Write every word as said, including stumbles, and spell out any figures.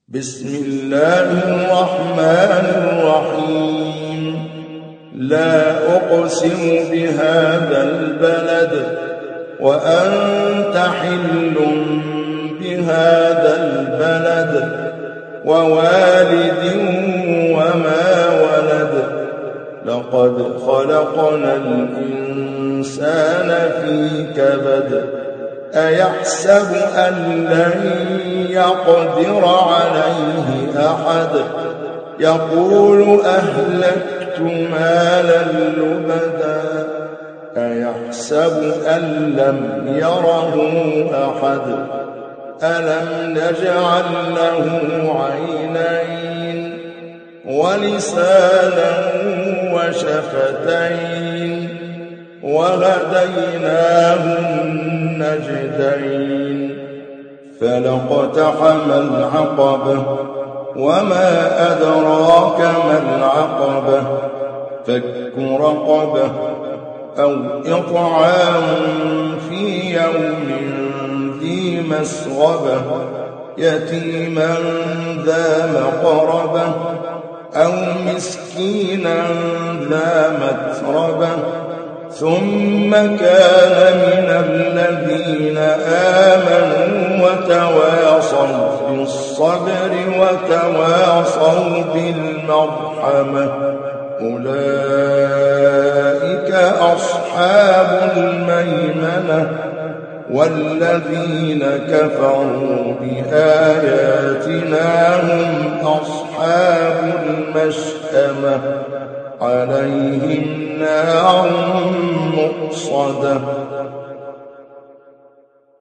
بسم الله الرحمن الرحيم لا أقسم بهذا البلد وأنت حل بهذا البلد ووالد وما ولد لقد خلقنا الإنسان في كبد أيحسب أن لن يقدر عليه أحد يقول أهلكت مالا لبدا أيحسب أن لم يره أحد ألم نجعل له عينين ولسانا وشفتين وهديناه النجدين فلاقتحم العقبة وما أدراك ما العقبة فك رقبة أو إطعام في يوم ذي مسغبة يتيما ذا مقربة أو مسكينا ذا متربة ثم كان من الذين آمنوا وتواصوا بالصبر وتواصوا بالمرحمة أولئك أصحاب الميمنة والذين كفروا بآياتنا هم أصحاب المشأمة عليهم نار مؤصدة